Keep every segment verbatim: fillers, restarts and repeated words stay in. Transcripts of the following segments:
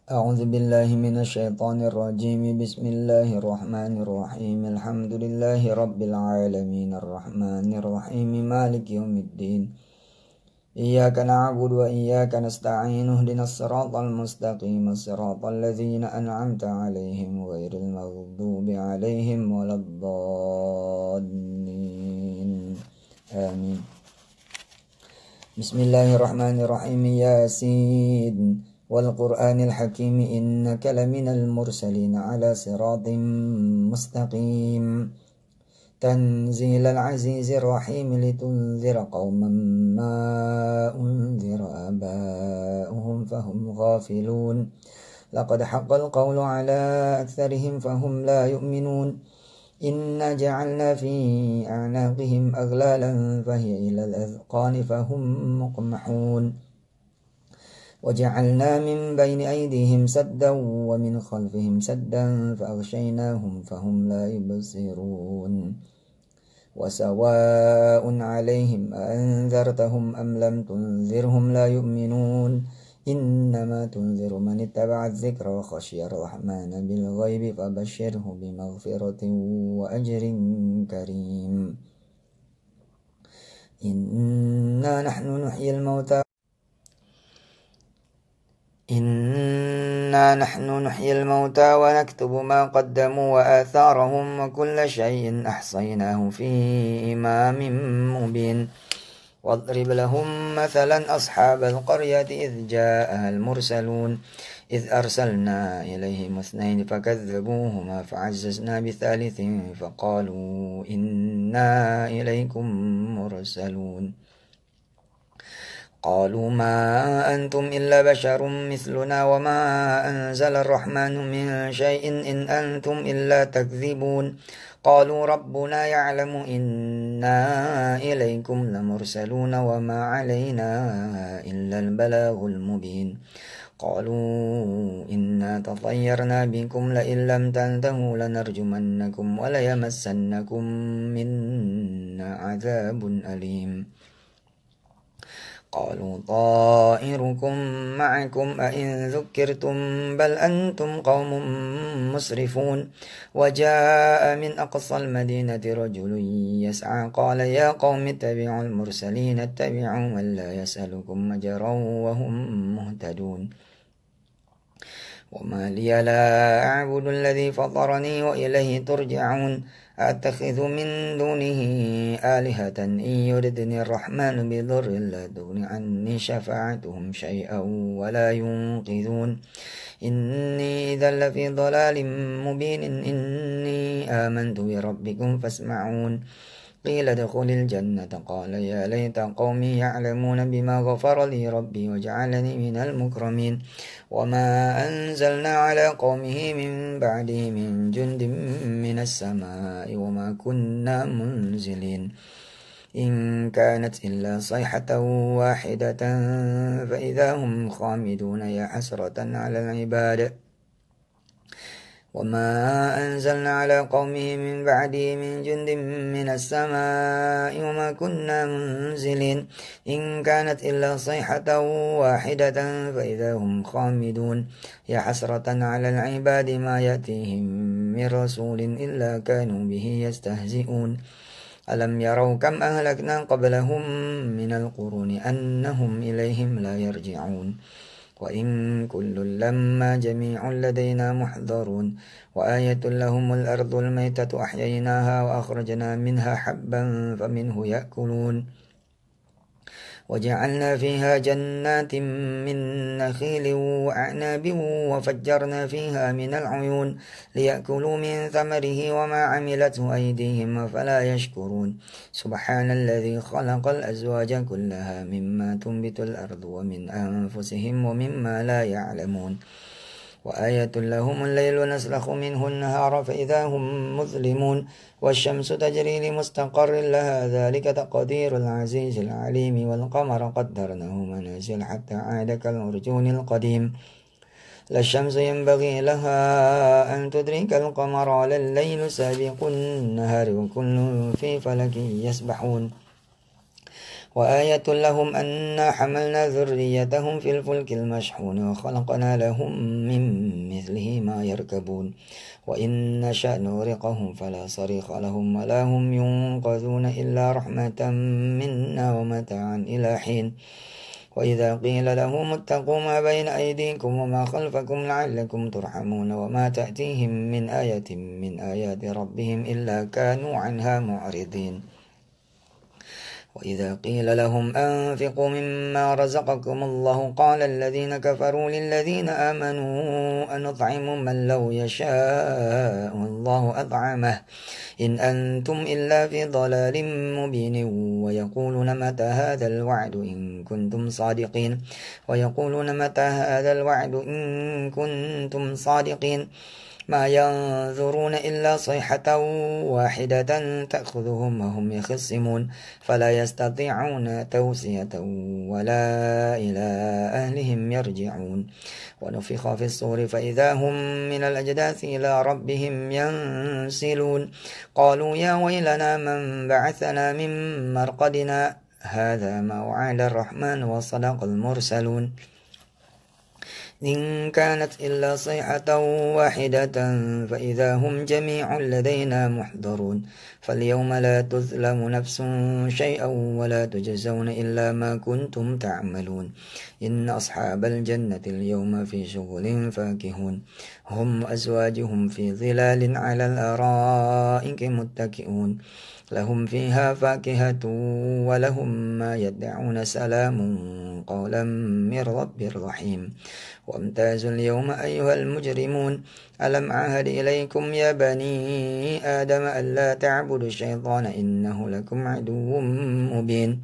أعوذ بالله من الشيطان الرجيم. بسم الله الرحمن الرحيم. الحمد لله رب العالمين الرحمن الرحيم مالك يوم الدين. إياك نعبد وإياك نستعين. اهدنا الصراط المستقيم صراط الذين أنعمت عليهم غير المغضوب عليهم ولا الضالين آمين. بسم الله الرحمن الرحيم. ياسين والقرآن الحكيم إنك لمن المرسلين على صراط مستقيم. تنزيل العزيز الرحيم لتنذر قوما ما أنذر آباؤهم فهم غافلون. لقد حق القول على أكثرهم فهم لا يؤمنون. إنا جعلنا في أعناقهم أغلالا فهي إلى الأذقان فهم مقمحون. وجعلنا من بين أيديهم سدا ومن خلفهم سدا فأغشيناهم فهم لا يبصرون. وسواء عليهم أأنذرتهم أم لم تنذرهم لا يؤمنون. إنما تنذر من اتبع الذكر وخشي الرحمن بالغيب فبشره بمغفرة وأجر كريم. إنا نحن نحيي الموتى إنا نحن نحيي الموتى ونكتب ما قدموا وآثارهم وكل شيء أحصيناه في إمام مبين. واضرب لهم مثلا أصحاب القرية إذ جاءها المرسلون إذ أرسلنا إليهم اثنين فكذبوهما فعززنا بثالث فقالوا إنا إليكم مرسلون. قالوا ما أنتم إلا بشر مثلنا وما أنزل الرحمن من شيء إن أنتم إلا تكذبون. قالوا ربنا يعلم إنا إليكم لمرسلون وما علينا إلا البلاغ المبين. قالوا إنا تطيرنا بكم لئن لم تنتهوا لنرجمنكم وليمسنكم منا عذاب أليم. قالوا طائركم معكم أئن ذكرتم بل أنتم قوم مسرفون. وجاء من أقصى المدينة رجل يسعى قال يا قوم اتبعوا المرسلين اتبعوا من لا يسألكم أجرا وهم مهتدون. وما لي لا أعبد الذي فطرني وإليه ترجعون. أتخذ من دونه آلهة إن يردني الرحمن بضر لا تغن عني شفاعتهم شيئا ولا ينقذون. إني إذا لفي ضلال مبين. إني آمنت بربكم فاسمعون. قيل ادخل الجنة قال يا ليت قومي يعلمون بما غفر لي ربي وجعلني من المكرمين. وما أنزلنا على قومه من بعده من جند من السماء وما كنا منزلين. إن كانت إلا صيحة واحدة فإذا هم خامدون يا حسرة على العباد. وما أنزلنا على قومه من بعده من جند من السماء وما كنا منزلين. إن كانت إلا صيحة واحدة فإذا هم خامدون يا حسرة على العباد ما يأتيهم من رسول إلا كانوا به يستهزئون. ألم يروا كم أهلكنا قبلهم من القرون أنهم إليهم لا يرجعون. وإن كل لما جميع لدينا محضرون. وآية لهم الأرض الميتة أحييناها وأخرجنا منها حبا فمنه يأكلون. وجعلنا فيها جنات من نخيل وأعناب وفجرنا فيها من العيون ليأكلوا من ثمره وما عملته أيديهم فلا يشكرون. سبحان الذي خلق الأزواج كلها مما تنبت الأرض ومن أنفسهم ومما لا يعلمون. وآية لهم الليل نسلخ منه النهار فإذا هم مظلمون. والشمس تجري لمستقر لها ذلك تقدير العزيز العليم. والقمر قدرناه منازل حتى عاد كالعرجون القديم. لا الشمس ينبغي لها أن تدرك القمر ولا الليل سابق النهار وكل في فلك يسبحون. وآية لهم أنا حملنا ذريتهم في الفلك المشحون وخلقنا لهم من مثله ما يركبون وإن نشأ نغرقهم فلا صريخ لهم ولا هم ينقذون إلا رحمة منا ومتاعا إلى حين وإذا قيل لهم اتقوا ما بين أيديكم وما خلفكم لعلكم ترحمون وما تأتيهم من آية من آيات ربهم إلا كانوا عنها معرضين وإذا قيل لهم أنفقوا مما رزقكم الله قال الذين كفروا للذين آمنوا أنطعم من لو يشاء الله أطعمه إن أنتم إلا في ضلال مبين ويقولون متى هذا الوعد إن كنتم صادقين ويقولون متى هذا الوعد إن كنتم صادقين ما ينظرون إلا صيحة واحدة تأخذهم وهم يخصمون فلا يستطيعون توصية ولا إلى أهلهم يرجعون ونفخ في الصور فإذا هم من الأجداث إلى ربهم ينسلون قالوا يا ويلنا من بعثنا من مرقدنا هذا ما وعد الرحمن وصدق المرسلون إن كانت إلا صيحة واحدة فإذا هم جميع لدينا محضرون فاليوم لا تظلم نفس شيئا ولا تجزون إلا ما كنتم تعملون إن أصحاب الجنة اليوم في شغل فاكهون هم أزواجهم في ظلال على الأرائك متكئون لهم فيها فاكهة ولهم ما يدعون سلام قولا من رب رحيم وامتازوا اليوم أيها المجرمون ألم عهد إليكم يا بني آدم ألا تعبدوا الشيطان إنه لكم عدو مبين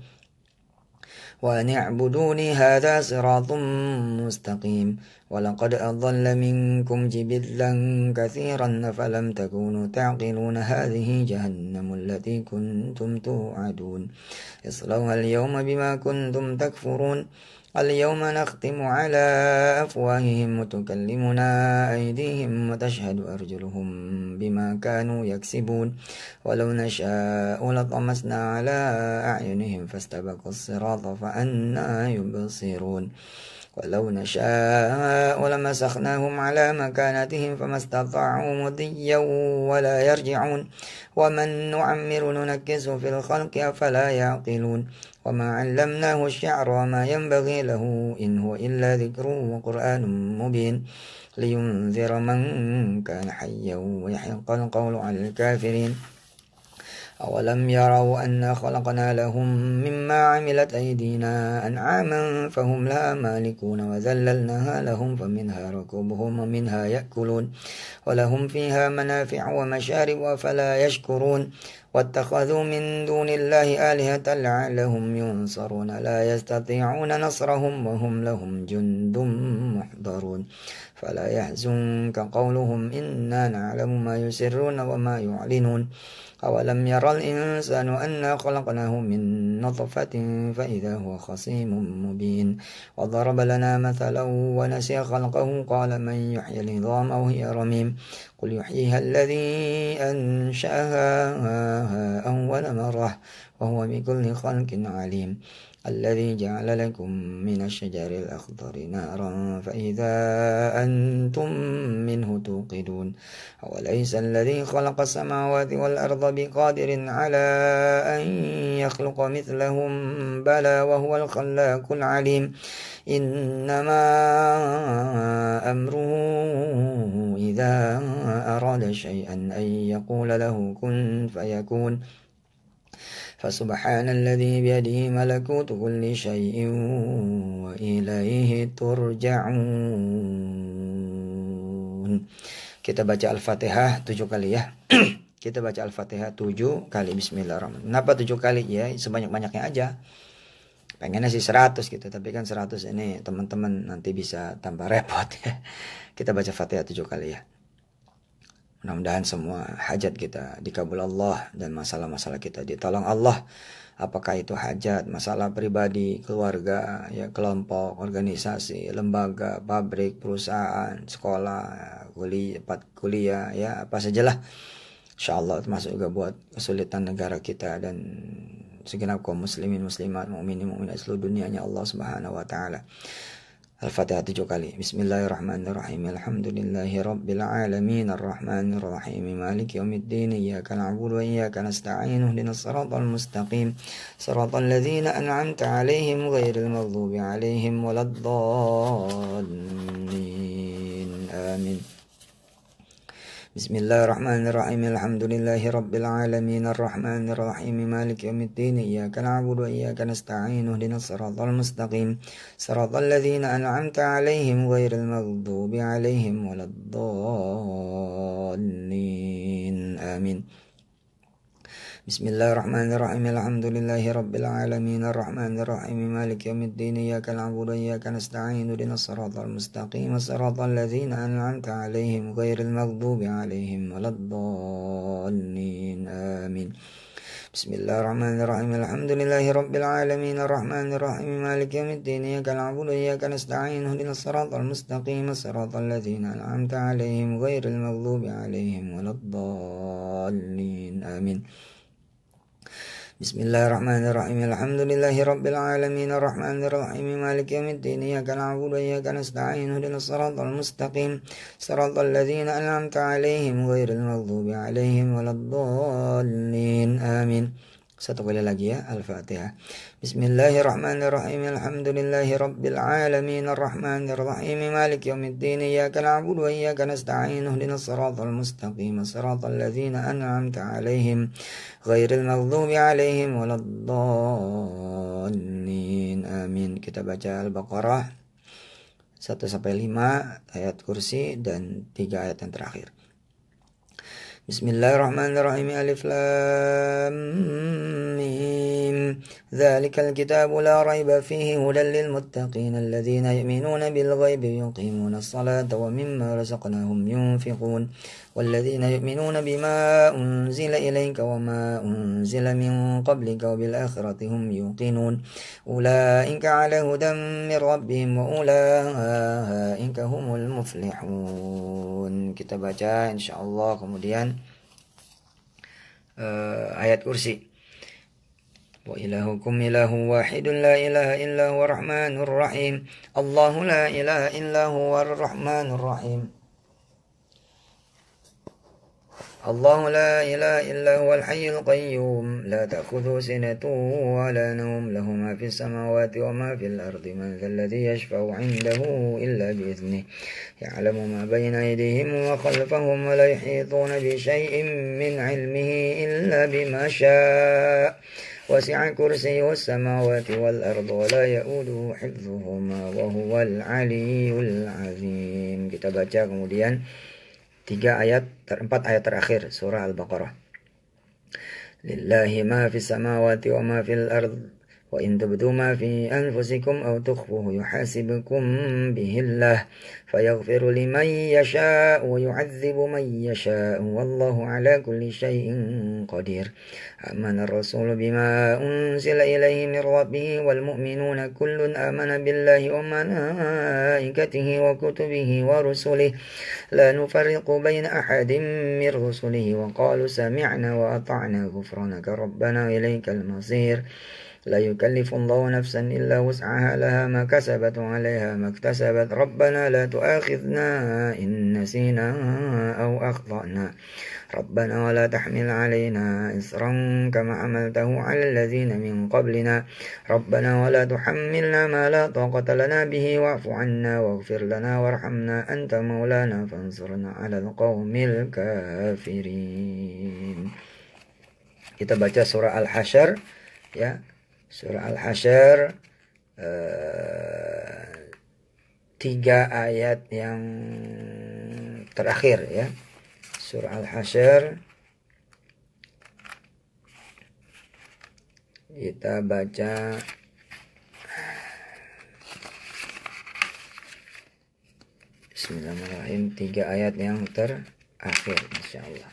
وأن اعبدوني هذا صراط مستقيم ولقد أضل منكم جبلا كثيرا فلم تكونوا تعقلون هذه جهنم التي كنتم توعدون اصلوها اليوم بما كنتم تكفرون اليوم نختم على أفواههم وتكلمنا أيديهم وتشهد أرجلهم بما كانوا يكسبون ولو نشاء لطمسنا على أعينهم فاستبقوا الصراط فأنا يبصرون ولو نشاء لمسخناهم على مكانتهم فما استطاعوا مضيا ولا يرجعون ومن نعمر ننكسه في الخلق أفلا يعقلون وما علمناه الشعر وما ينبغي له إن هو إلا ذكر وقرآن مبين لينذر من كان حيا ويحق القول على الكافرين أولم يروا أنا خلقنا لهم مما عملت أيدينا أنعاما فهم لها مالكون وذللناها لهم فمنها ركوبهم ومنها يأكلون ولهم فيها منافع ومشارب أفلا يشكرون واتخذوا من دون الله آلهة لعلهم ينصرون لا يستطيعون نصرهم وهم لهم جند محضرون فلا يحزنك قولهم إنا نعلم ما يسرون وما يعلنون أولم يرى الإنسان أنا خلقناه من نطفة فإذا هو خصيم مبين وضرب لنا مثلا ونسي خلقه قال من يحيي العظام وهي رميم قل يحييها الذي أنشأها أول مرة وهو بكل خلق عليم الذي جعل لكم من الشجر الأخضر نارا فإذا أنتم منه توقدون أوليس الذي خلق السماوات والأرض بقادر على أن يخلق مثلهم بلى وهو الخلاق العليم إنما أمره إذا أراد شيئا أن يقول له كن فيكون فسبحان الذي بيده ملكوت كل شيء وإليه ترجعون. Kita baca Al-Fatihah tujuh kali ya. Kita baca Al-Fatihah tujuh kali. Bismillahirrahmanirrahim. Kenapa tujuh kali? Ya sebanyak-banyaknya aja. Pengennya sih seratus gitu, tapi kan seratus ini teman-teman nanti bisa tambah repot ya. Kita baca Fatihah tujuh kali ya. Mudah-mudahan semua hajat kita dikabul Allah dan masalah-masalah kita ditolong Allah. Apakah itu hajat, masalah pribadi, keluarga, ya kelompok, organisasi, lembaga, pabrik, perusahaan, sekolah, kuliah, kuliah, ya apa sajalah. Insyaallah termasuk juga buat kesulitan negara kita dan segenap kaum muslimin muslimat, mukminin mukminat seluruh dunianya Allah Subhanahu wa taala. Al-Fatihah tujuh kali. Bismillahirrahmanirrahim. Alhamdulillahi rabbil alamin arrahmanir rahim maliki yaumiddin iyyaka na'budu wa iyyaka nasta'in ihdinas siratal mustaqim siratal ladzina an'amta 'alaihim ghairil maghdubi 'alaihim waladdallin. Amin. Bismillahirrahmanirrahim. Alhamdulillahi rabbil alamin arrahmanir rahim maliki yaumiddin iyyaka na'budu wa iyyaka nasta'in ihdinas siratal mustaqim siratal ladzina an'amta 'alaihim ghairil maghdubi 'alaihim waladdallin. Amin. Bismillahirrahmanirrahim. Alhamdulillahi rabbil alamin arrahmanir rahim maliki yaumiddin iyyaka na'budu wa iyyaka nasta'in ihdinas siratal mustaqim siratal ladzina an'amta 'alaihim ghairil maghdubi 'alaihim waladdallin. Amin. Bismillahirrahmanirrahim. Alhamdulillahi rabbil alamin arrahmanir rahim maliki yaumiddin iyyaka na'budu wa iyyaka nasta'in ihdinas siratal mustaqim siratal ladzina an'amta 'alaihim ghairil maghdubi 'alaihim waladdallin. Amin. Bismillahirrahmanirrahim. Alhamdulillahi rabbil alamin arrahmanir rahim maliki yaumiddin iyyaka na'budu wa iyyaka nasta'in ihdinas siratal mustaqim siratal ladzina an'amta 'alaihim ghairil maghdubi 'alaihim waladdallin. Amin. Satu kali lagi ya, Al-Fatihah. Bismillahirrahmanirrahim. Alhamdulillahi rabbil alamin arrahmanir rahim maliki yaumiddin iyyaka na'budu wa iyyaka nasta'in ihdinas siratal mustaqim siratal ladzina an'amta 'alaihim ghairil maghdubi 'alaihim waladdallin. Amin. Kita baca Al-Baqarah satu sampai lima, ayat kursi dan tiga ayat yang terakhir. Bismillahirrahmanirrahim. Alif lam mim. Dzalikal kitabu la raiba fihi hudan lil muttaqin alladzina yu'minuna bil ghaibi yuqimuna as-salata wa mimma razaqnahum yunfiqun walladzina yu'minuna bima unzila ilayka wa ma unzila min qablika wa bil akhirati hum yuqinun ulaika 'ala hudan min rabbihim wa ulaika humul muflihun. Kita baca insyaallah kemudian uh, ayat kursi. Wa ilahukum ilahu wahidun la ilaha illa huwa rahmanur rahim. Allahu la ilaha illa huwa rahmanur rahim. الله لا إله إلا هو الحي القيوم لا تأخذه سنة ولا نوم له ما في السماوات وما في الأرض من ذا الذي يشفع عنده إلا بإذنه يعلم ما بين أيديهم وخلفهم ولا يحيطون بشيء من علمه إلا بما شاء وسع كرسيه السماوات والأرض ولا يؤوده حفظهما وهو العلي العظيم. Kita baca kemudian tiga ayat, empat ayat terakhir surah Al-Baqarah. Lillahi ma fis samawati wa ma fil ard wa in tubdu ma fi anfusikum aw tukhfuhu yuhasibukum bihillah fayaghfiru liman yasha'u wa yu'adzibu man yasha'u wallahu ala kulli syai'in qadir. Amana ar-rasulu bima unzila ilayhi min rabbih wal mu'minuna kullun amana billahi wa malaikatihi wa kutubihi wa rusulihi la nufarriqu baina ahadin min rusulihi wa qalu sami'na wa ata'na ghufranaka rabbana ilaykal masir. لا يكلف الله نفسا إلا وسعها لها ما كسبت وعليها ما اكتسبت ربنا لا تؤاخذنا إن نسينا أو أخطأنا ربنا ولا تحمل علينا إصرا كما حملته على الذين من قبلنا ربنا ولا تحملنا ما لا طاقة لنا به واعف عنا واغفر لنا وارحمنا أنت مولانا فانصرنا على القوم الكافرين. Kita baca surah Al-Hasyr ya. Surah Al-Hasyr uh, tiga ayat yang terakhir ya. Surah Al-Hasyr kita baca Bismillahirrahmanirrahim, tiga ayat yang terakhir insyaallah.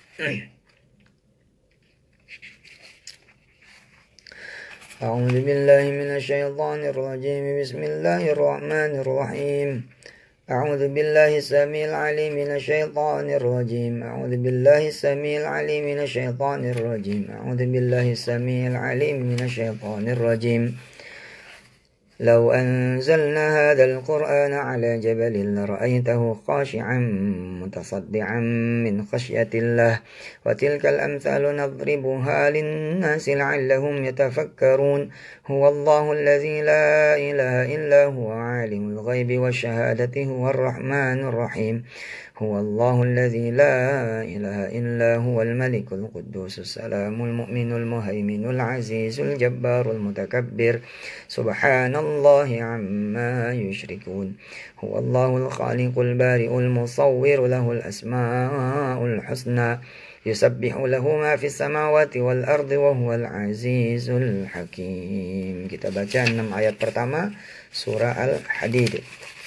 أعوذ بالله من الشيطان الرجيم بسم الله الرحمن الرحيم أعوذ بالله السميع العليم من الشيطان الرجيم أعوذ بالله السميع العليم من الشيطان الرجيم أعوذ بالله السميع العليم من الشيطان الرجيم لو أنزلنا هذا القرآن على جبل لرأيته خاشعا متصدعا من خشية الله وتلك الأمثال نضربها للناس لعلهم يتفكرون هو الله الذي لا إله إلا هو عالم الغيب والشهادة هو الرحمن الرحيم هو الله الذي لا إله إلا هو الملك القدوس السلام المؤمن المهيمن العزيز الجبار المتكبر سبحان الله عما يشركون هو الله الخالق البارئ المصور له الأسماء الحسنى يسبح له ما في الsamawati wal ardi wa huwal azizul hakim. Kita baca enam ayat pertama surah Al-Hadid.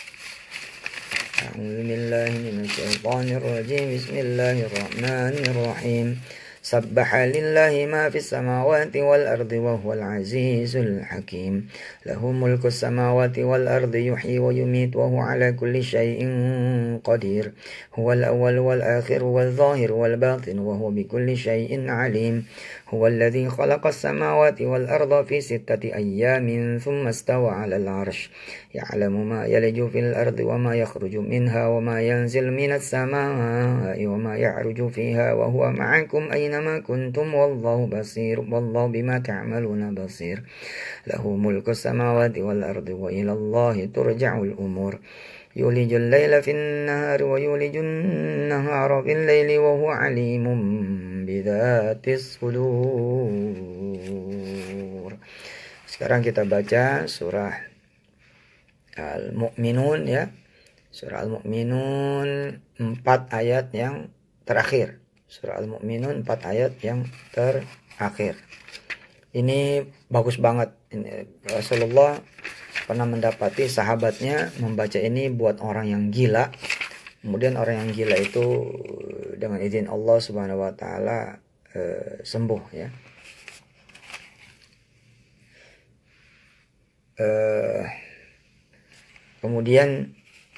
A'udzu billahi minasy syaithanir rajim. Bismillahirrahmanirrahim. Sabbaha lillahi ma fis samawati wal ardi wa huwal azizul hakim. Lahu mulku samawati wal ardi yuhyi wa yumiit wa huwa ala kulli syai'in qadir. Huwal awwal wal akhir wal zahir wal batin wa huwa bikulli syai'in alim. هو الذي خلق السماوات والأرض في ستة أيام ثم استوى على العرش يعلم ما يلج في الأرض وما يخرج منها وما ينزل من السماء وما يعرج فيها وهو معكم أينما كنتم والله بصير والله بما تعملون بصير له ملك السماوات والأرض وإلى الله ترجع الأمور يولج الليل في النهار ويولج النهار في الليل وهو عليم بذات الصدور. Sekarang kita baca surah Al-Mu'minun ya. Surah Al-Mu'minun empat ayat yang terakhir. Surah Al-Mu'minun empat ayat yang terakhir. Ini bagus banget. Ini Rasulullah pernah mendapati sahabatnya membaca ini buat orang yang gila. Kemudian orang yang gila itu dengan izin Allah Subhanahu wa taala eh, sembuh ya. Eh, kemudian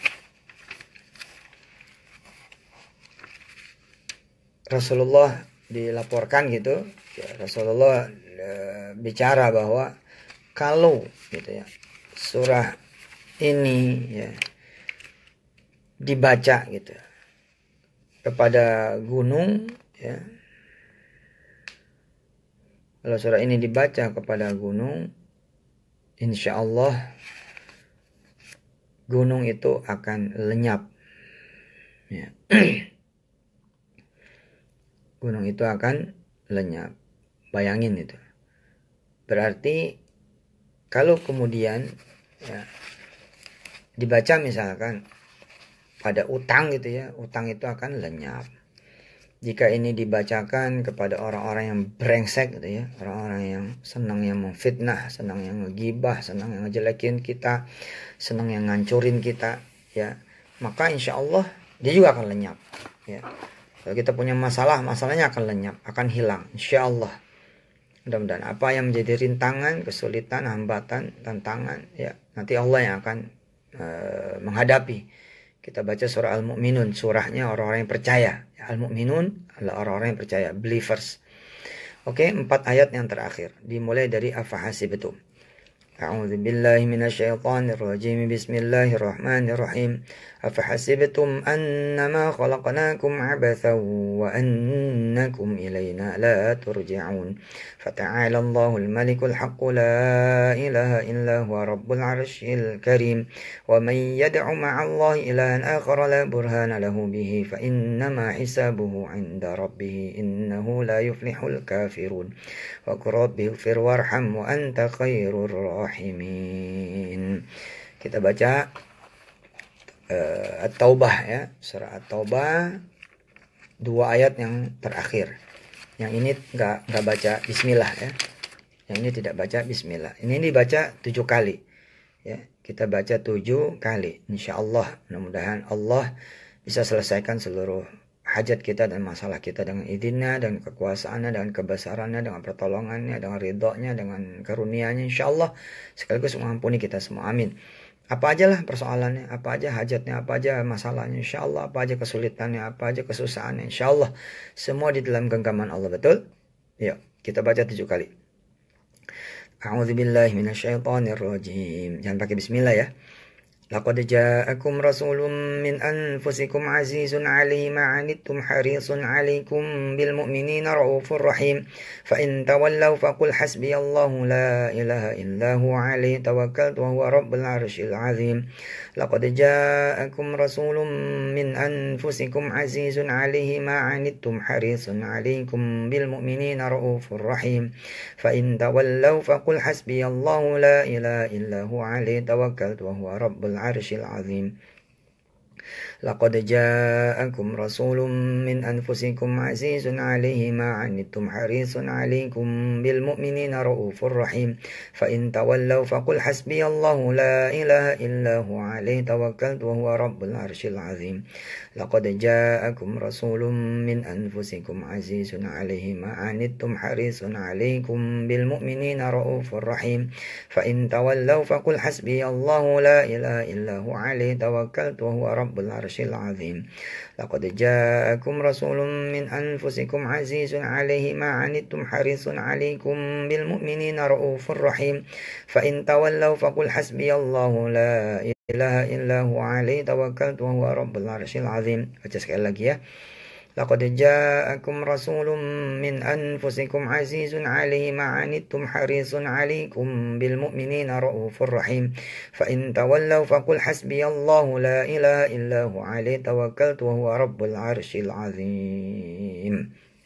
Rasulullah dilaporkan gitu, ya, Rasulullah eh, bicara bahwa kalau gitu ya surah ini ya dibaca gitu kepada gunung ya, kalau surah ini dibaca kepada gunung, insya Allah gunung itu akan lenyap ya. Gunung itu akan lenyap. Bayangin itu. Berarti kalau kemudian ya, dibaca misalkan pada utang gitu ya, utang itu akan lenyap. Jika ini dibacakan kepada orang-orang yang brengsek gitu ya, orang-orang yang senang yang memfitnah, senang yang ngegibah, senang yang ngejelekin kita, senang yang ngancurin kita ya, maka insya Allah dia juga akan lenyap ya. Kalau kita punya masalah, masalahnya akan lenyap, akan hilang insya Allah. Mudah-mudahan apa yang menjadi rintangan, kesulitan, hambatan, tantangan ya, nanti Allah yang akan uh, menghadapi. Kita baca surah Al-Mu'minun, surahnya orang-orang yang percaya. Al-Mu'minun adalah orang-orang yang percaya, believers. Oke, empat ayat yang terakhir. Dimulai dari Afahasibtum. A'udzu billahi minasyaitonir rajim. Bismillahirrahmanirrahim. Afahasibtum annama khalaqnakum 'abathan wa annakum ilayna la turja'un. Fata'ala Allahul malikul haqq la ilaha illa huwa rabbul 'arsyil karim. Wa man yad'u ma'allahi ilahan akhar la burhana lahu bihi fa innama hisabuhu 'inda rabbih innahu la yuflihul kafirun. Wa qur rabbi ighfir warham wa anta khairur rahimin. Kita baca uh, At-Taubah ya, surah At-Taubah dua ayat yang terakhir. Yang ini enggak enggak baca bismillah ya. Yang ini tidak baca bismillah. Ini dibaca tujuh kali. Ya, kita baca tujuh kali. Insyaallah mudah-mudahan Allah bisa selesaikan seluruh hajat kita dan masalah kita dengan idzinnya, dan kekuasaannya, dengan kebesarannya, dengan pertolongannya, dengan ridhonya, dengan karunia-Nya insyaallah, sekaligus mengampuni kita semua. Amin. Apa aja lah persoalannya, apa aja hajatnya, apa aja masalahnya, insya Allah, apa aja kesulitannya, apa aja kesusahannya, insya Allah semua di dalam genggaman Allah, betul? Yuk kita baca tujuh kali. A'udzubillahi minasyaitonirrajim. Jangan pakai bismillah ya. لقد جاءكم رسول من أنفسكم عزيز عليه ما عنتم حريص عليكم بالمؤمنين رؤوف رحيم فإن تولوا فقل حسبي الله لا إله إلا هو عليه توكلت وهو رب العرش العظيم لقد جاءكم رسول من أنفسكم عزيز عليه ما عنتم حريص عليكم بالمؤمنين رؤوف رحيم فإن تولوا فقل حسبي الله لا إله إلا هو عليه توكلت وهو رب العرش العظيم لقد جاءكم رسول من أنفسكم عزيز عليه ما عنتم حريص عليكم بالمؤمنين رؤوف رحيم فإن تولوا فقل حسبي الله لا إله إلا هو عليه توكلت وهو رب العرش العظيم لقد جاءكم رسول من أنفسكم عزيز عليه ما عنتم حريص عليكم بالمؤمنين رؤوف رحيم فإن تولوا فقل حسبي الله لا إله إلا هو عليه توكلت وهو رب العرش العظيم لقد جاءكم رسول من أنفسكم عزيز عليه ما عنتم حريص عليكم بالمؤمنين رؤوف رحيم فإن تولوا فقل حسبي الله لا إله إلا هو عليه توكلت وهو رب العرش العظيم. Baca sekali lagi ya. لقد جاءكم رسول من أنفسكم عزيز عليه ما عنتم حريص عليكم بالمؤمنين رؤوف رحيم فإن تولوا فقل حسبي الله لا إله إلا هو عليه توكلت وهو رب العرش العظيم.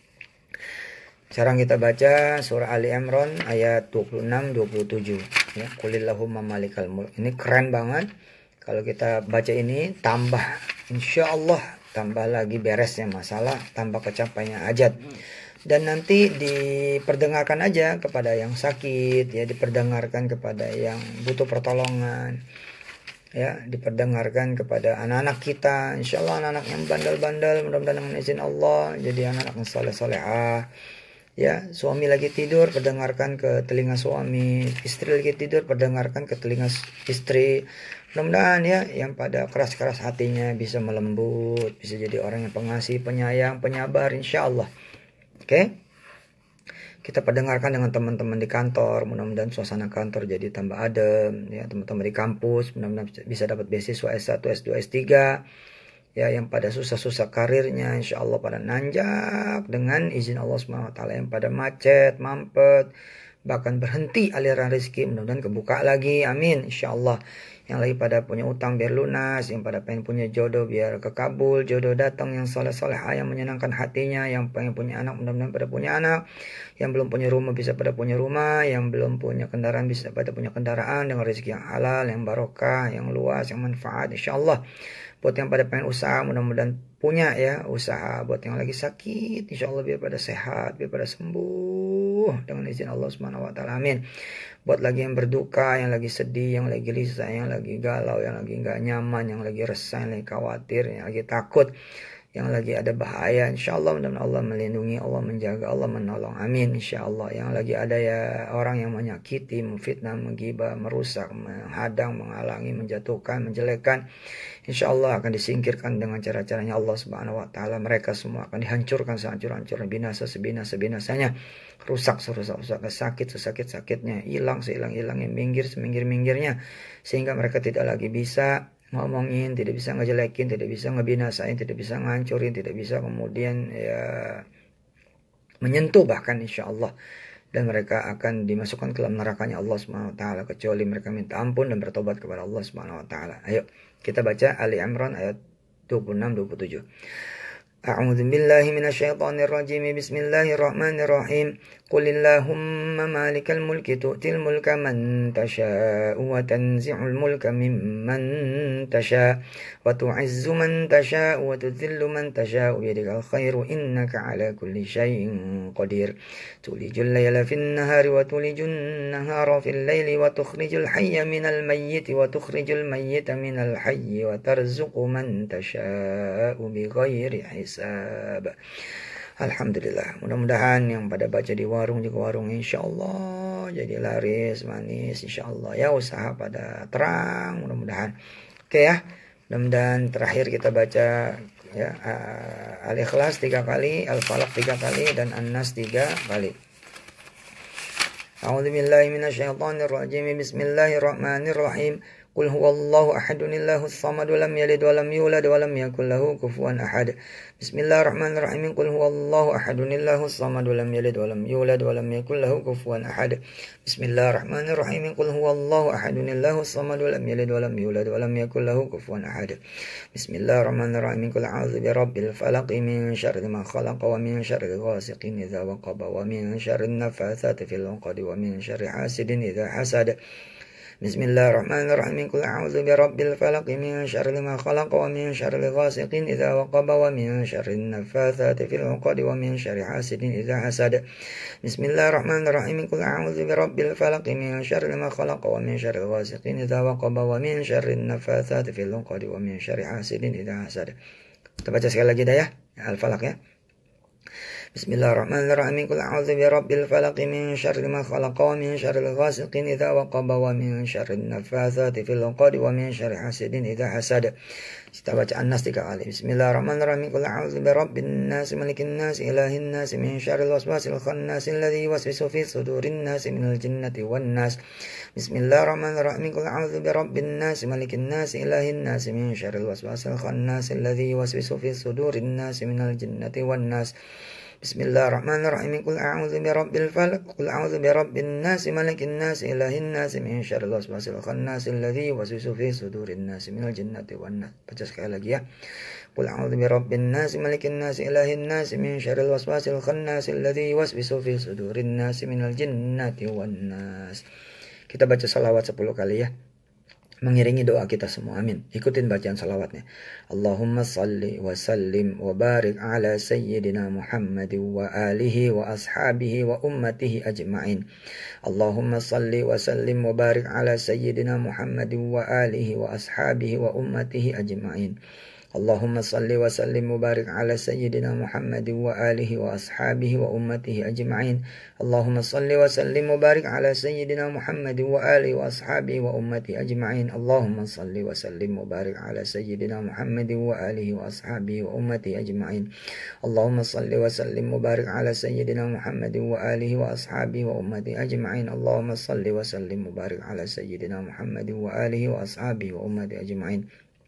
Sekarang kita baca surah Ali Imran ayat dua puluh enam dua puluh tujuh ya. Qulillahumma malikal mulk. Ini keren banget. Kalau kita baca ini tambah insyaallah tambah lagi beresnya masalah, tambah kecapainya hajat. Dan nanti diperdengarkan aja kepada yang sakit, ya diperdengarkan kepada yang butuh pertolongan, ya diperdengarkan kepada anak-anak kita. Insya Allah anak-anak yang bandel-bandel, mudah-mudahan dengan izin Allah jadi anak-anak yang soleh-solehah. Ya, suami lagi tidur, perdengarkan ke telinga suami, istri lagi tidur, perdengarkan ke telinga istri. Mudah-mudahan ya yang pada keras-keras hatinya bisa melembut, bisa jadi orang yang pengasih, penyayang, penyabar insya Allah. Oke okay? Kita perdengarkan dengan teman-teman di kantor, mudah-mudahan suasana kantor jadi tambah adem ya. Teman-teman di kampus mudah-mudahan bisa dapat beasiswa S satu, S dua, S tiga ya, yang pada susah-susah karirnya insya Allah pada nanjak dengan izin Allah subhanahu wa taala. Yang pada macet, mampet, bahkan berhenti aliran rezeki, mudah-mudahan kebuka lagi, amin insya Allah. Yang lagi pada punya utang biar lunas, yang pada pengen punya jodoh biar kekabul, jodoh datang yang soleh-soleh, yang menyenangkan hatinya, yang pengen punya anak mudah-mudahan pada punya anak, yang belum punya rumah bisa pada punya rumah, yang belum punya kendaraan bisa pada punya kendaraan dengan rezeki yang halal, yang barokah, yang luas, yang manfaat insya Allah. Buat yang pada pengen usaha mudah-mudahan punya ya usaha. Buat yang lagi sakit insya Allah biar pada sehat, biar pada sembuh dengan izin Allah subhanahu wa taala, amin. Buat lagi yang berduka, yang lagi sedih, yang lagi gelisah, yang lagi galau, yang lagi nggak nyaman, yang lagi resah, yang lagi khawatir, yang lagi takut, yang lagi ada bahaya, insya Allah mudah-mudahan Allah melindungi, Allah menjaga, Allah menolong, amin insya Allah. Yang lagi ada ya orang yang menyakiti, memfitnah, menggibah, merusak, menghadang, menghalangi, menjatuhkan, menjelekkan, insya Allah akan disingkirkan dengan cara-caranya Allah subhanahu wa ta'ala. Mereka semua akan dihancurkan sehancur-hancurnya, binasa sebinasa-binasanya, rusak serusak-rusak, sakit sesakit-sakitnya, hilang sehilang-hilangnya, minggir seminggir-minggirnya, sehingga mereka tidak lagi bisa ngomongin, tidak bisa ngejelekin, tidak bisa ngebinasain, tidak bisa ngancurin, tidak bisa kemudian ya menyentuh bahkan insya Allah. Dan mereka akan dimasukkan ke dalam nerakanya Allah subhanahu wa taala kecuali mereka minta ampun dan bertobat kepada Allah subhanahu wa taala. Ayo kita baca Ali Imran ayat dua puluh enam dua puluh tujuh. A'udzu billahi minasyaitonir rajim. Bismillahirrahmanirrahim. Qulillahumma malikal mulki tu'til mulka man tasha'u wa tanzi'ul mulka mimman tasha'u wa tu'izzu man tasha'u wa tudhillu man tasha'u biyadikal khairu innaka 'ala kulli syai'in qadir. Tulijul laila fin nahari wa tulijun nahara fil laili wa tukhrijul hayya minal mayyiti wa tukhrijul mayyita minal hayyi wa tarzuqu man tasha'u bighairi hisab. Alhamdulillah, mudah-mudahan yang pada baca di warung juga warung insya Allah Allah jadi laris manis insyaallah ya, usaha pada terang mudah-mudahan. Oke ya, mudah-mudahan terakhir kita baca ya uh, Al-Ikhlas tiga kali, Al-Falaq tiga kali, dan An-Nas tiga kali. A'udzubillahi minasyaitonirrajim. Bismillahirrahmanirrahim. Qul huwallahu ahadun illahus samad lam yalid walam yulad walam yakul lahu kufuwan ahad. Bismillahirrahmanirrahim. Qul huwallahu ahadun illahus samad lam yalid walam yulad walam yakul lahu kufuwan ahad. Bismillahirrahmanirrahim. Qul huwallahu ahadun illahus samad lam yalid walam yulad walam yakul lahu kufuwan ahad. Bismillahirrahmanirrahim. Qul a'udzu birabbil falaq min syarri ma khalaq wa min syarri ghasiqin idza waqab wa min syarri nafatsati fil 'uqad wa min syarri hasidin idza hasad. Bismillahirrahmanirrahim. Qul a'udzu birabbil falaq min syarri ma khalaq wa min syarri ghasiqin idza waqab wa min syarri nafatsati fil 'uqad wa min syarri hasidin idza hasad. Bismillahirrahmanirrahim. Qul a'udzu birabbil falaq min syarri ma khalaq wa min syarri ghasiqin idza waqab wa min syarri nafatsati fil 'uqad wa min syarri hasidin idza hasad. Kita baca sekali lagi dah ya, Al-Falaq ya. Bismillahirrahmanirrahim. Qul a'udzu birabbil falaq min syarri ma khalaq wa min syarri ghasiqin idza waqab wa min syarri nafatsati fil 'uqad wa min syarri hasidin idza hasad. Kita baca An-Nas tiga kali. Bismillahirrahmanirrahim. Qul a'udzu birabbin nas malikin nas ilahin nas min syarril waswasil khannas alladzi yuwaswisu fi sudurin nas minal jinnati wan nas. Bismillahirrahmanirrahim. Qul a'udzu birabbin nas malikin nas ilahin nas min syarril waswasil khannas alladzi yuwaswisu fi sudurin nas minal jinnati wan nas. Bismillahirrahmanirrahim. Qul a'udzu birabbil falaq. Qul a'udzu birabbin nas malikin nas ilahin nas min syarril waswasil khannas alladzi yuwaswisu fi sudurin nas minal jinnati wan nas. Baca sekali lagi ya. Qul a'udzu birabbin nas malikin nas ilahin nas min syarril waswasil khannas alladzi yuwaswisu fi sudurin nas minal jinnati wan nas. Kita baca salawat sepuluh kali ya, mengiringi doa kita semua. Amin. Ikutin bacaan salawatnya. Allahumma salli wa sallim wa barik ala sayyidina Muhammad wa alihi wa ashabihi wa ummatihi ajma'in. Allahumma salli wa sallim wa barik ala sayyidina Muhammad wa alihi wa ashabihi wa ummatihi ajma'in. Allahumma salli wa sallim wa barik ala sayyidina Muhammad wa alihi wa ashabihi wa ummatihi ajma'in. Allahumma salli wa sallim wa barik ala sayyidina Muhammad wa alihi wa ashabihi wa ummatihi ajma'in. Allahumma salli wa sallim wa barik ala sayyidina Muhammad wa alihi wa ashabihi wa ummatihi ajma'in. Allahumma salli wa sallim wa barik ala sayyidina Muhammad wa alihi wa ashabihi wa ummatihi ajma'in. Allahumma salli wa sallim wa barik ala sayyidina Muhammad wa alihi wa ashabihi wa ummatihi ajma'in.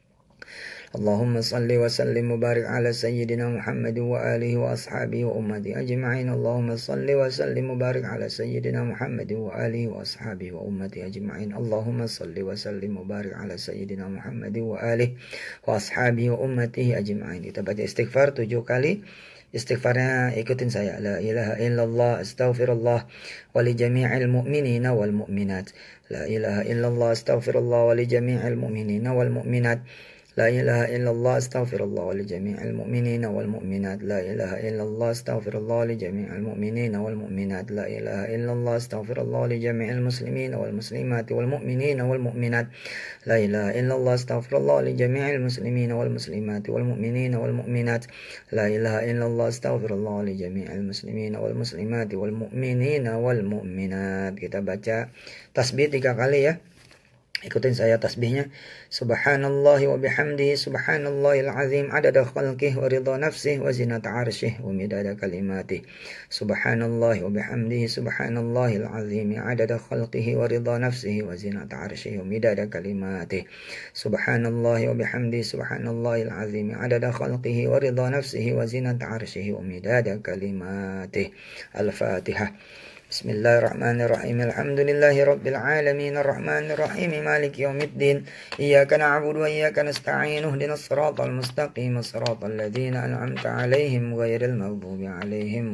Allahumma salli wa sallim wa barik ala sayyidina Muhammad wa alihi wa ashabihi wa ummati ajma'in. Allahumma salli wa sallim wa barik ala sayyidina Muhammad wa alihi wa ashabihi wa ummati ajma'in. Allahumma salli wa sallim wa barik ala sayyidina Muhammad wa alihi wa ashabihi wa ummatihi ajma'in. Kita baca istighfar tujuh kali. Istighfarnya ikutin saya. La ilaha illallah astaghfirullah wa li jami'il mu'minina wal mu'minat. La ilaha illallah astaghfirullah wa li jami'il mu'minina wal mu'minat. La ilaha illallah astaghfirullah li jami'il mu'minina wal mu'minat. La ilaha illallah astaghfirullah li jami'il mu'minina wal mu'minat. La ilaha illallah astaghfirullah li jami'il muslimina wal muslimati wal mu'minina wal mu'minat. La ilaha illallah astaghfirullah li jami'il muslimina wal muslimati wal mu'minina wal mu'minat. La ilaha illallah astaghfirullah li jami'il muslimina wal muslimati wal mu'minina wal mu'minat. Kita baca tasbih tiga kali ya. Ikutin saya tasbihnya. Subhanallah wa bihamdihi subhanallahil azim adada khalqihi wa ridha nafsihi wa zinata arsyihi wa midada kalimatihi. Subhanallah wa bihamdihi subhanallahil azim adada khalqihi wa ridha nafsihi wa zinata arsyihi wa midada kalimatihi. Subhanallah wa bihamdihi subhanallahil azim adada khalqihi wa ridha nafsihi wa zinata arsyihi wa midada kalimatihi. Al-Fatihah. Bismillahirrahmanirrahim. Alhamdulillahi rabbil alamin arrahmanir rahim maliki yaumiddin. Iyyaka na'budu wa iyyaka nasta'in ihdinas siratal mustaqim siratal ladzina an'amta 'alaihim ghairil maghdubi 'alaihim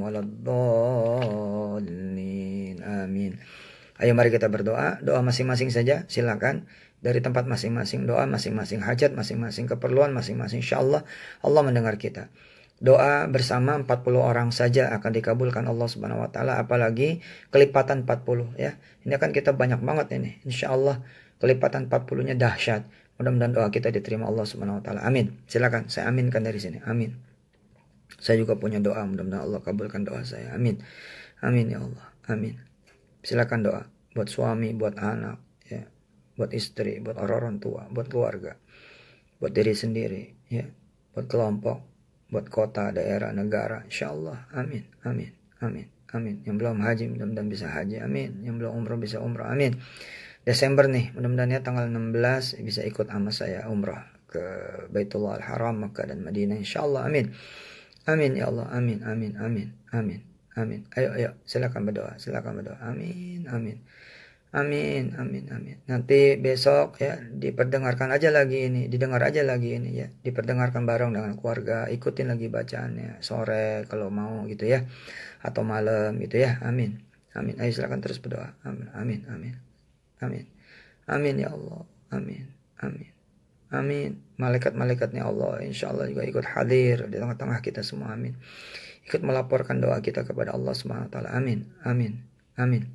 waladdallin. Amin. Ayo mari kita berdoa. Doa masing-masing saja, silakan. Dari tempat masing-masing, doa masing-masing, hajat masing-masing, keperluan masing-masing. Insyaallah Allah mendengar kita. Doa bersama empat puluh orang saja akan dikabulkan Allah Subhanahu wa taala, apalagi kelipatan empat puluh ya. Ini kan kita banyak banget ini. Insyaallah kelipatan empat puluh-nya dahsyat. Mudah-mudahan doa kita diterima Allah Subhanahu wa taala. Amin. Silakan saya aminkan dari sini. Amin. Saya juga punya doa, mudah-mudahan Allah kabulkan doa saya. Amin. Amin ya Allah. Amin. Silakan doa buat suami, buat anak, ya, buat istri, buat orang-orang tua, buat keluarga, buat diri sendiri, ya, buat kelompok, buat kota, daerah, negara. Insyaallah. Amin. Amin. Amin. Amin. Yang belum haji mudah-mudahan bisa haji. Amin. Yang belum umroh bisa umroh. Amin. Desember nih, mudah-mudahan ya tanggal enam belas bisa ikut sama saya umroh ke Baitullah Al-Haram, Makkah dan Madinah. Insyaallah. Amin. Amin ya Allah. Amin. Amin. Amin. Amin. Amin. Ayo, ayo, silakan berdoa, silakan berdoa. Amin. Amin. Amin, amin, amin. Nanti besok ya diperdengarkan aja lagi ini, didengar aja lagi ini ya, diperdengarkan bareng dengan keluarga, ikutin lagi bacaannya sore kalau mau gitu ya, atau malam gitu ya. Amin, amin. Ayo silakan terus berdoa. Amin, amin, amin, amin, amin ya Allah. Amin, amin, amin. Malaikat-malaikatnya Allah insya Allah juga ikut hadir di tengah-tengah kita semua. Amin. Ikut melaporkan doa kita kepada Allah Subhanahu wa taala. Amin, amin, amin.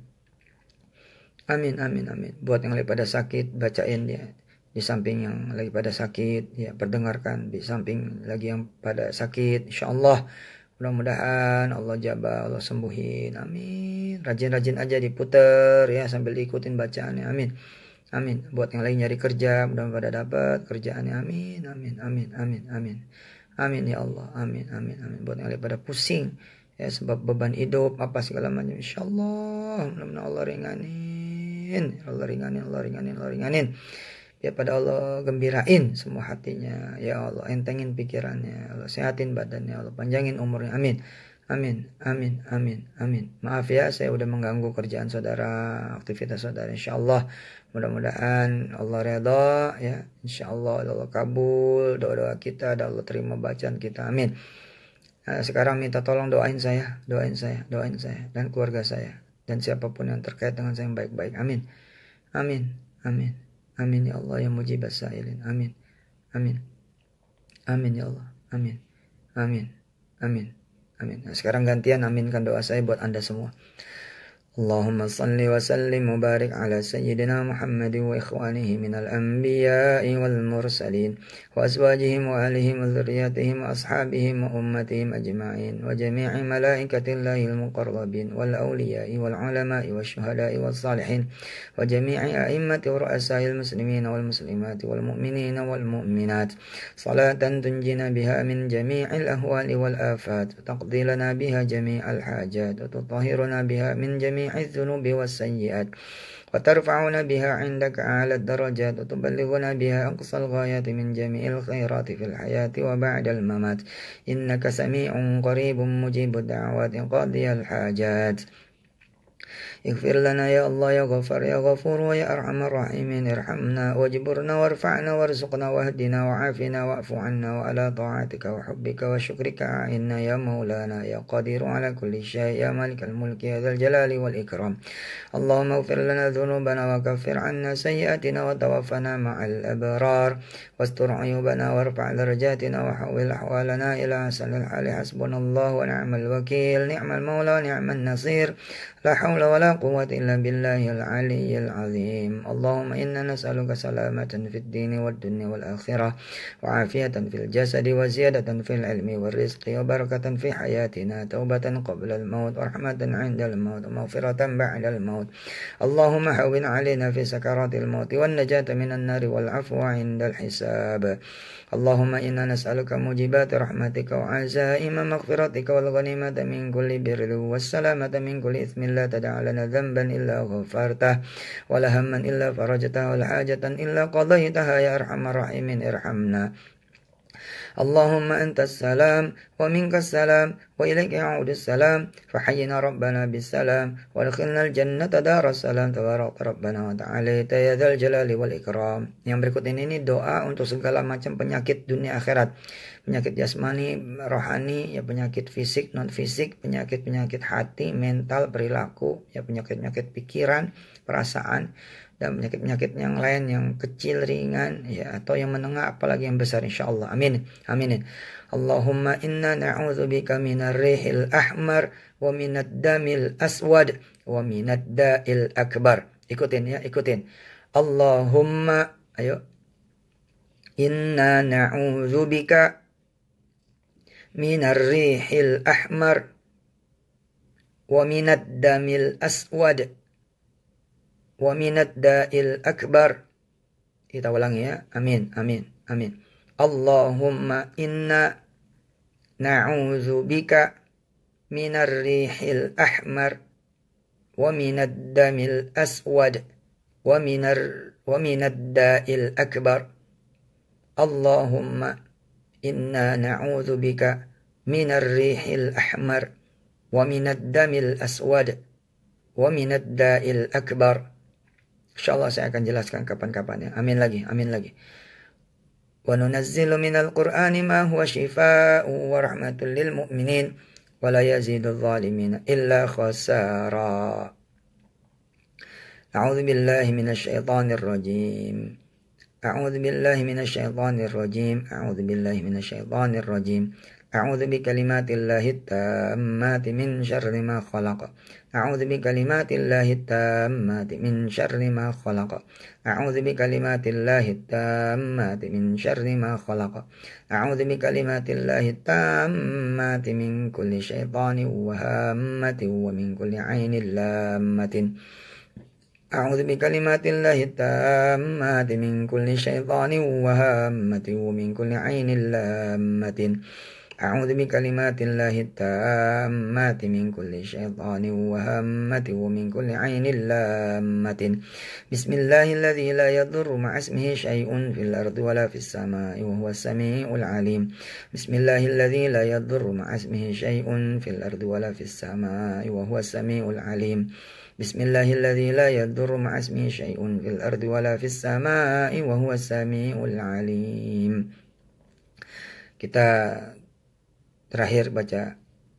Amin, amin, amin. Buat yang lagi pada sakit, bacain ya. Di samping yang lagi pada sakit, ya perdengarkan. Di samping lagi yang pada sakit, insya Allah. Mudah-mudahan Allah jabah, Allah sembuhin. Amin. Rajin-rajin aja diputer ya sambil diikutin bacaannya. Amin. Amin. Buat yang lagi nyari kerja, mudah-mudahan pada dapat kerjaannya. Amin, amin, amin, amin, amin. Amin ya Allah. Amin, amin, amin. Buat yang lagi pada pusing, ya sebab beban hidup apa segala macam, insya Allah mudah-mudahan Allah ringanin. Allah ringanin, Allah ringanin, Allah ringanin. Ya pada Allah gembirain semua hatinya. Ya Allah entengin pikirannya. Allah sehatin badannya. Allah panjangin umurnya. Amin. Amin. Amin. Amin. Amin. Maaf ya saya udah mengganggu kerjaan saudara, aktivitas saudara. Insya Allah mudah-mudahan Allah redha ya. Insya Allah Allah kabul doa-doa kita. Dan Allah terima bacaan kita. Amin. Nah, sekarang minta tolong doain saya. Doain saya. Doain saya. Dan keluarga saya. Dan siapapun yang terkait dengan saya yang baik-baik. Amin. Amin. Amin. Amin ya Allah yang mujibas sa'ilin. Amin. Amin. Amin ya Allah. Amin. Amin. Amin. Amin. Nah, sekarang gantian aminkan doa saya buat Anda semua. Allahumma salli wa sallim mubarak ala sayyidina Muhammadin wa ikhwanihi minal anbiya'i wal mursalin wa azwajihim wa alihim wa dhurriyyatihim wa ashabihim wa ummatihim ajma'in wa jami'i malaikatillahi al-muqarrabin wal awliya'i wal ulama'i wa syuhada'i wal salihin wa jami'i a'immati wa ru'asa'il muslimin wal muslimati wal mu'minina wal mu'minat salatan tunjina biha min jami'il ahwali wal afat wa taqdi lana biha jami'al hajat wa tutahhiruna biha min jami'il الذنوب والسيئات وترفعنا بها عندك أعلى الدرجات وتبلغنا بها أقصى الغايات من جميع الخيرات في الحياة وبعد الممات إنك سميع قريب مجيب الدعوات قاضي الحاجات اغفر لنا يا الله يا غفار يا غفور ويا أرحم الراحمين ارحمنا واجبرنا وارفعنا وارزقنا واهدنا وعافنا واعف عنا وعلى طاعتك وحبك وشكرك أعنا يا مولانا يا قدير على كل شيء يا مالك الملك يا ذا الجلال والإكرام اللهم اغفر لنا ذنوبنا وكفر عنا سيئاتنا وتوفنا مع الأبرار واستر عيوبنا وارفع درجاتنا وحول أحوالنا إلى أحسن الحال حسبنا الله ونعم الوكيل نعم المولى ونعم النصير لا حول ولا قوة إلا بالله العلي العظيم اللهم إنا نسألك سلامة في الدين والدنيا والآخرة وعافية في الجسد وزيادة في العلم والرزق وبركة في حياتنا توبة قبل الموت ورحمة عند الموت ومغفرة بعد الموت اللهم هون علينا في سكرات الموت والنجاة من النار والعفو عند الحساب اللهم إنا نسألك موجبات رحمتك وعزائم مغفرتك والغنيمة من كل بر والسلامة من كل إثم لا تدع لنا ذنبا إلا غفرته ولا هما إلا فرجته ولا حاجة إلا قضيتها يا أرحم الراحمين ارحمنا اللهم أنت السلام ومنك السلام وإليك يعود السلام فحينا ربنا بالسلام وادخلنا الجنة دار السلام تبارك ربنا وتعالى يا ذا الجلال والإكرام. Yang berikut ini, ini doa untuk segala macam penyakit dunia akhirat, penyakit jasmani, rohani, ya penyakit fisik, non fisik, penyakit-penyakit hati, mental, perilaku, ya penyakit-penyakit pikiran, perasaan, dan penyakit-penyakit yang lain yang kecil, ringan, ya atau yang menengah, apalagi yang besar insyaallah. Amin. Amin. Allahumma inna na'udzubika minar rihil ahmar wa minad damil aswad wa minad da'il akbar. Ikutin ya, ikutin. Allahumma, ayo. Inna na'udzubika minar rihil ahmar wa minad damil aswad wa minad da'il akbar. Kita ulangi ya. Amin, amin, amin. Allahumma inna na'udzu bika minar rihil ahmar wa minad damil aswad wa minar wa minad da'il akbar. Allahumma inna na'udzu bika minar rihil ahmar wa minad damil aswad wa minad da'il akbar. Insyaallah saya akan jelaskan kapan-kapan ya. Amin lagi, amin lagi. Wa nunazzilu minal qur'ani ma huwa shifaa'un wa rahmatun lil mu'minin wa la yazidul zalimina illa khasara. A'udzu billahi minasy syaithanir rajim. A'udzu billahi minasy syaithanir rajim. A'udzu billahi minasy syaithanir rajim. A'udzu bikalimatillahi tammati min syarri ma khalaq. A'udzu bikalimatillahi tammati min syarri ma khalaq. A'udzu bikalimatillahi tammati min syarri ma khalaq. A'udzu bikalimatillahi tammati min kulli syaitanin wa hammatin wa min kulli 'ainin lammatin. A'udzu bikalimatillahi tammati min kulli syaitanin wa hammatin wa min kulli 'ainin lammatin. A'udzu bikalimatillahi tammati min kulli syaitanin wa hammatin wa min kulli 'ainin lammatin. Bismillahilladzi la yadurru ma'a ismihi syai'un fil ardi wa la fis samaa'i wa huwas samii'ul 'aliim. Bismillahilladzi la yadurru ma'a ismihi syai'un fil ardi wa la fis samaa'i wa huwas samii'ul 'aliim. Bismillahilladzi la yadurru ma'a ismihi syai'un fil ardi wa la fis samaa'i wa huwas samii'ul 'aliim. Kita terakhir baca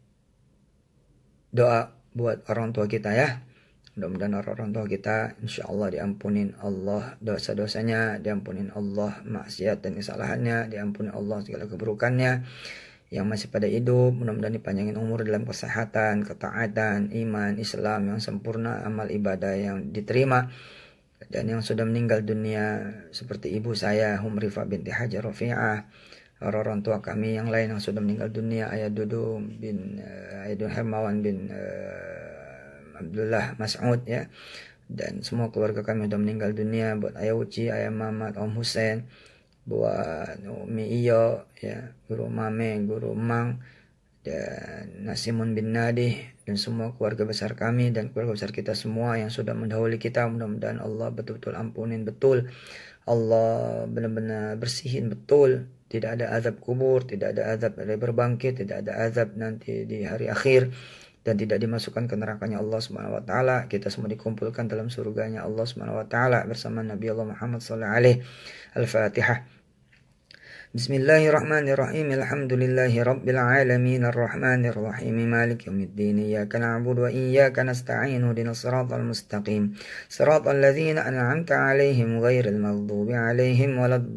doa buat orang tua kita ya. Mudah-mudahan orang tua kita insya Allah diampunin Allah dosa-dosanya, diampunin Allah maksiat dan kesalahannya, diampunin Allah segala keburukannya. Yang masih pada hidup mudah-mudahan dipanjangin umur dalam kesehatan, ketaatan, iman, Islam yang sempurna, amal ibadah yang diterima. Dan yang sudah meninggal dunia seperti ibu saya Humrifah binti Haji Rafi'ah, orang-orang tua kami yang lain yang sudah meninggal dunia, Ayah Dudu bin uh, Ayah Dudu Hermawan bin uh, Abdullah Mas'ud ya, dan semua keluarga kami sudah meninggal dunia, buat Ayah Uci, Ayah Mamat, Om Hussein, buat Umi Iyo ya, Guru Mame, Guru Mang, dan Nasimun bin Nadih, dan semua keluarga besar kami dan keluarga besar kita semua yang sudah mendahului kita. Mudah-mudahan Allah betul-betul ampunin betul, Allah benar-benar bersihin betul. Tidak ada azab kubur, tidak ada azab dari berbangkit, tidak ada azab nanti di hari akhir, dan tidak dimasukkan ke nerakanya Allah Subhanahu wa taala. Kita semua dikumpulkan dalam surganya Allah Subhanahu wa taala bersama Nabi Allah Muhammad sallallahu alaihi. Al-Fatihah. Bismillahirrahmanirrahim. Alhamdulillahi rabbil alamin arrahmanir rahim maliki yaumiddin. Iyyaka na'budu wa iyyaka nasta'in. Ihdinas siratal mustaqim. Siratal ladzina an'amta 'alaihim ghairil maghdubi 'alaihim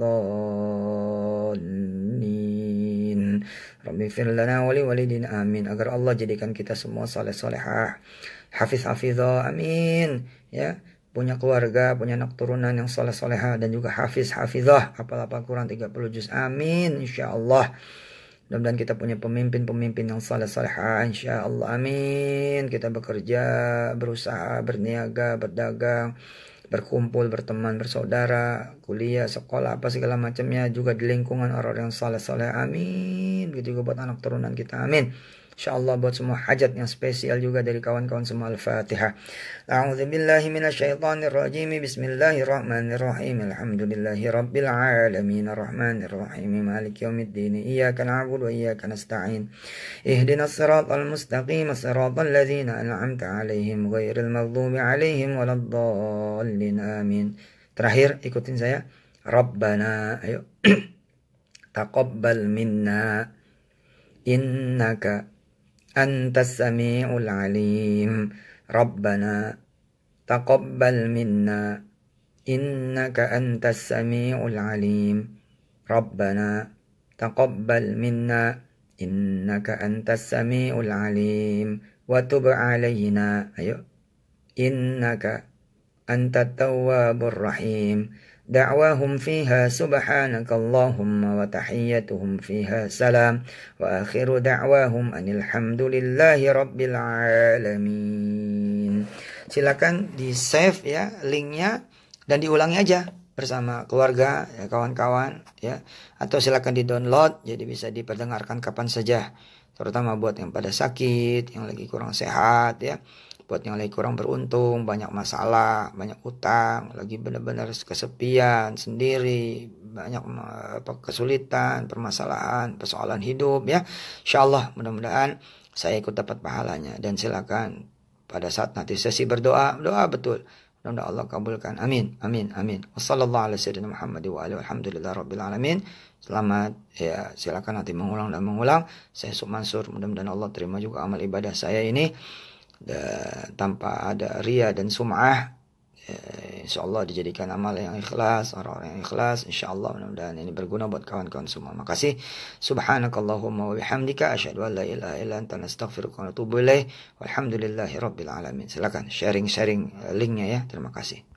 waladdallin. Rabbi fir lana wa liwalidina amin. Agar Allah jadikan kita semua saleh salehah, hafiz hafizah, amin ya. Punya keluarga, punya anak turunan yang soleh soleha, dan juga hafiz hafizah, hafal-hafal Quran tiga puluh juz, amin insyaallah. Mudah-mudahan kita punya pemimpin-pemimpin yang soleh soleha, insyaallah, amin. Kita bekerja, berusaha, berniaga, berdagang, berkumpul, berteman, bersaudara, kuliah, sekolah, apa segala macamnya, juga di lingkungan orang-orang yang soleh soleh, amin. Begitu juga buat anak turunan kita, amin. InsyaAllah buat semua hajat yang spesial juga dari kawan-kawan semua. Al-Fatihah. A'udzubillahi minasyaitonir rajim. Bismillahirrahmanirrahim. Alhamdulillahi rabbil alamin arrahmanir rahim maliki yaumiddin. Iyyaka na'budu wa iyyaka nasta'in. Ihdinas siratal mustaqim siratal ladzina an'amta 'alaihim ghairil maghdubi 'alaihim waladdallin. Amin. Terakhir ikutin saya. Rabbana, ayo. Taqabbal minna innaka antas sami'ul alim. Rabbana taqabbal minna innaka antas sami'ul alim. Rabbana taqabbal minna innaka antas sami'ul alim. Wa tub alaina, ayo, innaka antat tawwabur rahim. دعواهم فيها سبحانك اللهم وتحيتهم فيها سلام وآخر دعواهم أن الحمد لله رب العالمين. alamin. Silakan di save ya linknya dan diulangi aja bersama keluarga, ya, kawan-kawan ya. Atau silakan di-download jadi bisa diperdengarkan kapan saja. Terutama buat yang pada sakit, yang lagi kurang sehat ya. Buat yang lagi kurang beruntung, banyak masalah, banyak utang, lagi benar-benar kesepian, sendiri, banyak apa, kesulitan, permasalahan, persoalan hidup ya. Insyaallah mudah-mudahan saya ikut dapat pahalanya. Dan silakan pada saat nanti sesi berdoa, doa betul. Mudah-mudahan Allah kabulkan. Amin, amin, amin. Wassallallahu ala sayyidina Muhammad wa alihi walhamdulillah rabbil alamin. Selamat ya, silakan nanti mengulang dan mengulang. Saya Yusuf Mansur, mudah-mudahan Allah terima juga amal ibadah saya ini. Dan tanpa ada ria dan sum'ah, ya, insyaallah dijadikan amal yang ikhlas, orang-orang yang ikhlas, insyaallah mudah-mudahan ini berguna buat kawan-kawan semua. Makasih. Subhanakallahumma wa bihamdika asyhadu an la ilaha illa anta astaghfiruka wa atubu ilaik. Walhamdulillahirabbil alamin. Silakan sharing-sharing linknya ya. Terima kasih.